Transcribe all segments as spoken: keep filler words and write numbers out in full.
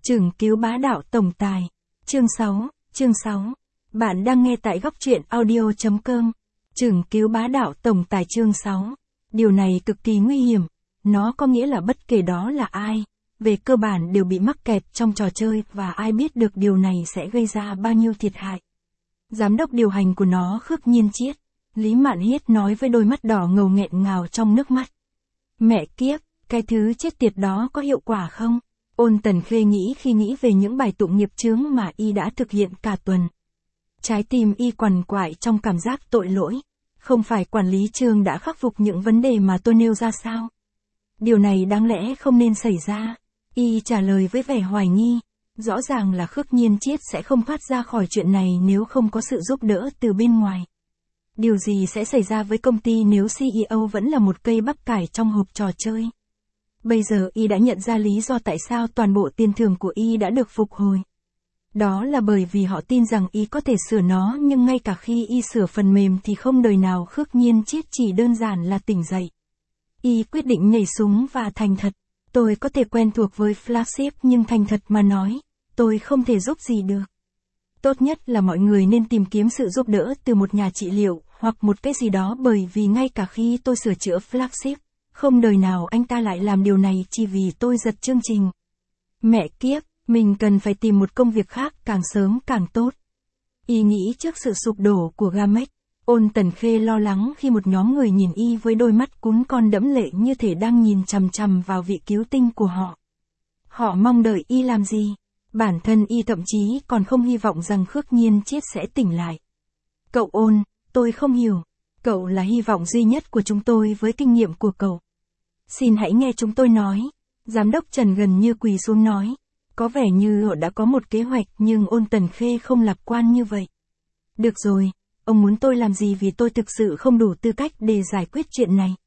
Chừng cứu bá đạo tổng tài. Chương sáu, chương sáu. Bạn đang nghe tại góc truyện audio chấm com. Chừng cứu bá đạo tổng tài chương sáu. Điều này cực kỳ nguy hiểm. Nó có nghĩa là bất kể đó là ai, về cơ bản đều bị mắc kẹt trong trò chơi và ai biết được điều này sẽ gây ra bao nhiêu thiệt hại. Giám đốc điều hành của nó Khước Nhiên Chiết, Lý Mạn Hiết nói với đôi mắt đỏ ngầu nghẹn ngào trong nước mắt. Mẹ kiếp, cái thứ chết tiệt đó có hiệu quả không? Ôn Tần Khê nghĩ khi nghĩ về những bài tụng nghiệp chướng mà y đã thực hiện cả tuần. Trái tim y quằn quại trong cảm giác tội lỗi. Không phải quản lý trường đã khắc phục những vấn đề mà tôi nêu ra sao? Điều này đáng lẽ không nên xảy ra. Y trả lời với vẻ hoài nghi. Rõ ràng là Khước Nhiên Chiết sẽ không thoát ra khỏi chuyện này nếu không có sự giúp đỡ từ bên ngoài. Điều gì sẽ xảy ra với công ty nếu xê e ô vẫn là một cây bắp cải trong hộp trò chơi? Bây giờ y đã nhận ra lý do tại sao toàn bộ tiền thưởng của y đã được phục hồi. Đó là bởi vì họ tin rằng y có thể sửa nó, nhưng ngay cả khi y sửa phần mềm thì không đời nào Khước Nhiên Chiết chỉ đơn giản là tỉnh dậy. Y quyết định nhảy súng và thành thật. Tôi có thể quen thuộc với flagship nhưng thành thật mà nói, tôi không thể giúp gì được. Tốt nhất là mọi người nên tìm kiếm sự giúp đỡ từ một nhà trị liệu, hoặc một cái gì đó, bởi vì ngay cả khi tôi sửa chữa flagship, không đời nào anh ta lại làm điều này chỉ vì tôi giật chương trình. Mẹ kiếp, mình cần phải tìm một công việc khác càng sớm càng tốt. Y nghĩ trước sự sụp đổ của Gamex, Ôn Tần Khê lo lắng khi một nhóm người nhìn y với đôi mắt cún con đẫm lệ như thể đang nhìn chằm chằm vào vị cứu tinh của họ. Họ mong đợi y làm gì? Bản thân y thậm chí còn không hy vọng rằng Khước Nhiên Chiết sẽ tỉnh lại. Cậu Ôn, tôi không hiểu. Cậu là hy vọng duy nhất của chúng tôi với kinh nghiệm của cậu. Xin hãy nghe chúng tôi nói. Giám đốc Trần gần như quỳ xuống nói. Có vẻ như họ đã có một kế hoạch nhưng Ôn Tần Khê không lạc quan như vậy. Được rồi, ông muốn tôi làm gì vì tôi thực sự không đủ tư cách để giải quyết chuyện này.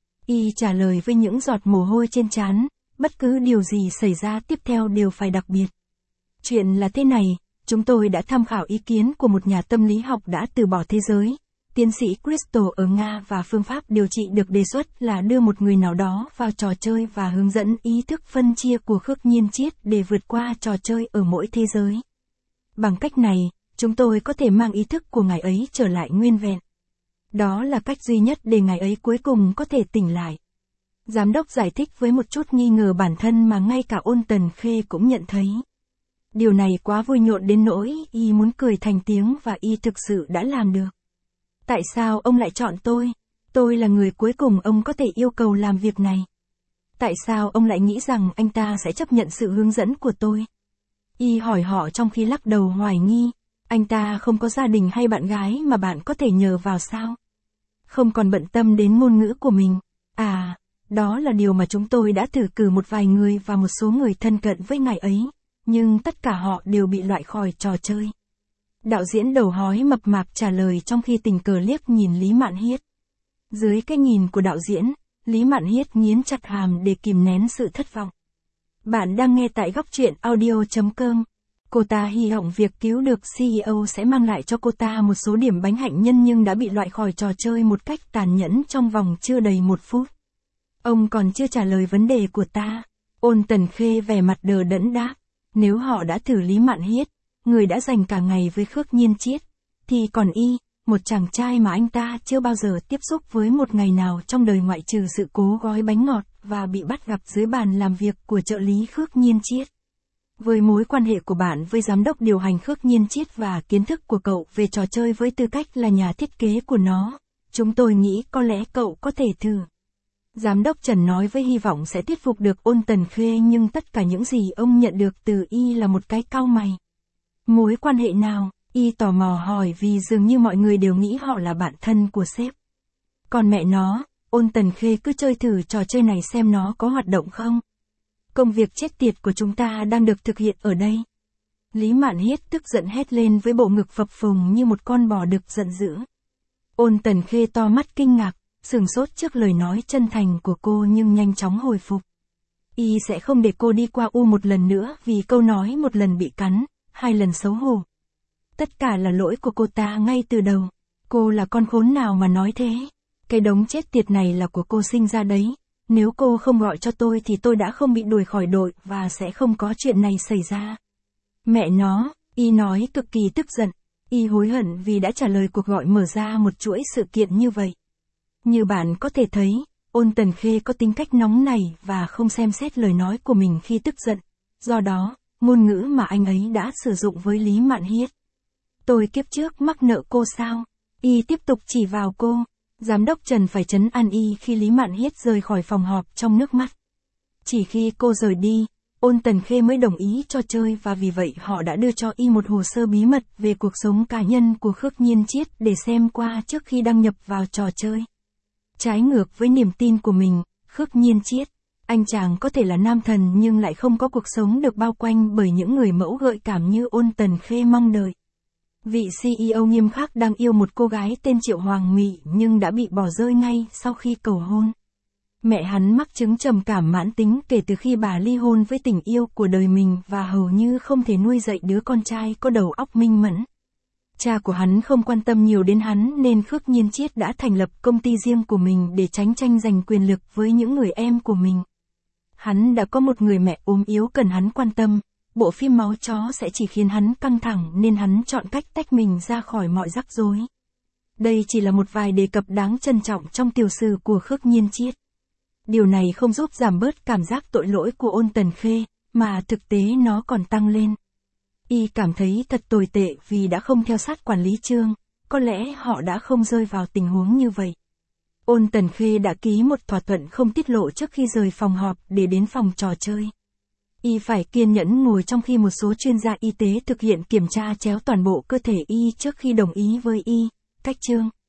Y trả lời với những giọt mồ hôi trên trán, bất cứ điều gì xảy ra tiếp theo đều phải đặc biệt. Chuyện là thế này, chúng tôi đã tham khảo ý kiến của một nhà tâm lý học đã từ bỏ thế giới, tiến sĩ Crystal ở Nga, và phương pháp điều trị được đề xuất là đưa một người nào đó vào trò chơi và hướng dẫn ý thức phân chia của Khước Nhiên Chiết để vượt qua trò chơi ở mỗi thế giới. Bằng cách này, chúng tôi có thể mang ý thức của ngài ấy trở lại nguyên vẹn. Đó là cách duy nhất để ngài ấy cuối cùng có thể tỉnh lại. Giám đốc giải thích với một chút nghi ngờ bản thân mà ngay cả Ôn Tần Khê cũng nhận thấy. Điều này quá vui nhộn đến nỗi y muốn cười thành tiếng, và y thực sự đã làm được. Tại sao ông lại chọn tôi? Tôi là người cuối cùng ông có thể yêu cầu làm việc này. Tại sao ông lại nghĩ rằng anh ta sẽ chấp nhận sự hướng dẫn của tôi? Y hỏi họ trong khi lắc đầu hoài nghi. Anh ta không có gia đình hay bạn gái mà bạn có thể nhờ vào sao? Không còn bận tâm đến ngôn ngữ của mình. À, đó là điều mà chúng tôi đã thử cử một vài người và một số người thân cận với ngài ấy. Nhưng tất cả họ đều bị loại khỏi trò chơi. Đạo diễn đầu hói mập mạp trả lời trong khi tình cờ liếc nhìn Lý Mạn Hiết. Dưới cái nhìn của đạo diễn, Lý Mạn Hiết nghiến chặt hàm để kìm nén sự thất vọng. Bạn đang nghe tại góc truyện audio chấm com. Cô ta hy vọng việc cứu được xê e ô sẽ mang lại cho cô ta một số điểm bánh hạnh nhân, nhưng đã bị loại khỏi trò chơi một cách tàn nhẫn trong vòng chưa đầy một phút. Ông còn chưa trả lời vấn đề của ta. Ôn Tần Khê vẻ mặt đờ đẫn đáp. Nếu họ đã thử Lý Mạn Hiết, người đã dành cả ngày với Khước Nhiên Chiết, thì còn y, một chàng trai mà anh ta chưa bao giờ tiếp xúc với một ngày nào trong đời ngoại trừ sự cố gói bánh ngọt và bị bắt gặp dưới bàn làm việc của trợ lý Khước Nhiên Chiết. Với mối quan hệ của bạn với giám đốc điều hành Khước Nhiên Chiết và kiến thức của cậu về trò chơi với tư cách là nhà thiết kế của nó, chúng tôi nghĩ có lẽ cậu có thể thử. Giám đốc Trần nói với hy vọng sẽ thuyết phục được Ôn Tần Khê, nhưng tất cả những gì ông nhận được từ y là một cái cau mày. Mối quan hệ nào? Y tò mò hỏi vì dường như mọi người đều nghĩ họ là bạn thân của sếp. Còn mẹ nó, Ôn Tần Khê cứ chơi thử trò chơi này xem nó có hoạt động không. Công việc chết tiệt của chúng ta đang được thực hiện ở đây. Lý Mạn Hiết tức giận hét lên với bộ ngực phập phồng như một con bò đực giận dữ. Ôn Tần Khê to mắt kinh ngạc, sửng sốt trước lời nói chân thành của cô nhưng nhanh chóng hồi phục. Y sẽ không để cô đi qua u một lần nữa vì câu nói một lần bị cắn, hai lần xấu hổ. Tất cả là lỗi của cô ta ngay từ đầu. Cô là con khốn nào mà nói thế? Cái đống chết tiệt này là của cô sinh ra đấy. Nếu cô không gọi cho tôi thì tôi đã không bị đuổi khỏi đội và sẽ không có chuyện này xảy ra. Mẹ nó, Y nói cực kỳ tức giận. Y hối hận vì đã trả lời cuộc gọi mở ra một chuỗi sự kiện như vậy. Như bạn có thể thấy, Ôn Tần Khê có tính cách nóng nảy và không xem xét lời nói của mình khi tức giận. Do đó, ngôn ngữ mà anh ấy đã sử dụng với Lý Mạn Hiết. Tôi kiếp trước mắc nợ cô sao? Y tiếp tục chỉ vào cô. Giám đốc Trần phải trấn an Y khi Lý Mạn Hiết rời khỏi phòng họp trong nước mắt. Chỉ khi cô rời đi, Ôn Tần Khê mới đồng ý cho chơi và vì vậy họ đã đưa cho Y một hồ sơ bí mật về cuộc sống cá nhân của Khước Nhiên Chiết để xem qua trước khi đăng nhập vào trò chơi. Trái ngược với niềm tin của mình, Khước Nhiên Chiết, anh chàng có thể là nam thần nhưng lại không có cuộc sống được bao quanh bởi những người mẫu gợi cảm như Ôn Tần Khê mong đợi. Vị xê e ô nghiêm khắc đang yêu một cô gái tên Triệu Hoàng Mị nhưng đã bị bỏ rơi ngay sau khi cầu hôn. Mẹ hắn mắc chứng trầm cảm mãn tính kể từ khi bà ly hôn với tình yêu của đời mình và hầu như không thể nuôi dạy đứa con trai có đầu óc minh mẫn. Cha của hắn không quan tâm nhiều đến hắn nên Khước Nhiên Chiết đã thành lập công ty riêng của mình để tránh tranh giành quyền lực với những người em của mình. Hắn đã có một người mẹ ốm yếu cần hắn quan tâm. Bộ phim Máu Chó sẽ chỉ khiến hắn căng thẳng nên hắn chọn cách tách mình ra khỏi mọi rắc rối. Đây chỉ là một vài đề cập đáng trân trọng trong tiểu sử của Khước Nhiên Chiết. Điều này không giúp giảm bớt cảm giác tội lỗi của Ôn Tần Khê, mà thực tế nó còn tăng lên. Y cảm thấy thật tồi tệ vì đã không theo sát quản lý Trương, có lẽ họ đã không rơi vào tình huống như vậy. Ôn Tần Khê đã ký một thỏa thuận không tiết lộ trước khi rời phòng họp để đến phòng trò chơi. Y phải kiên nhẫn ngồi trong khi một số chuyên gia y tế thực hiện kiểm tra chéo toàn bộ cơ thể Y trước khi đồng ý với Y, cách Trương.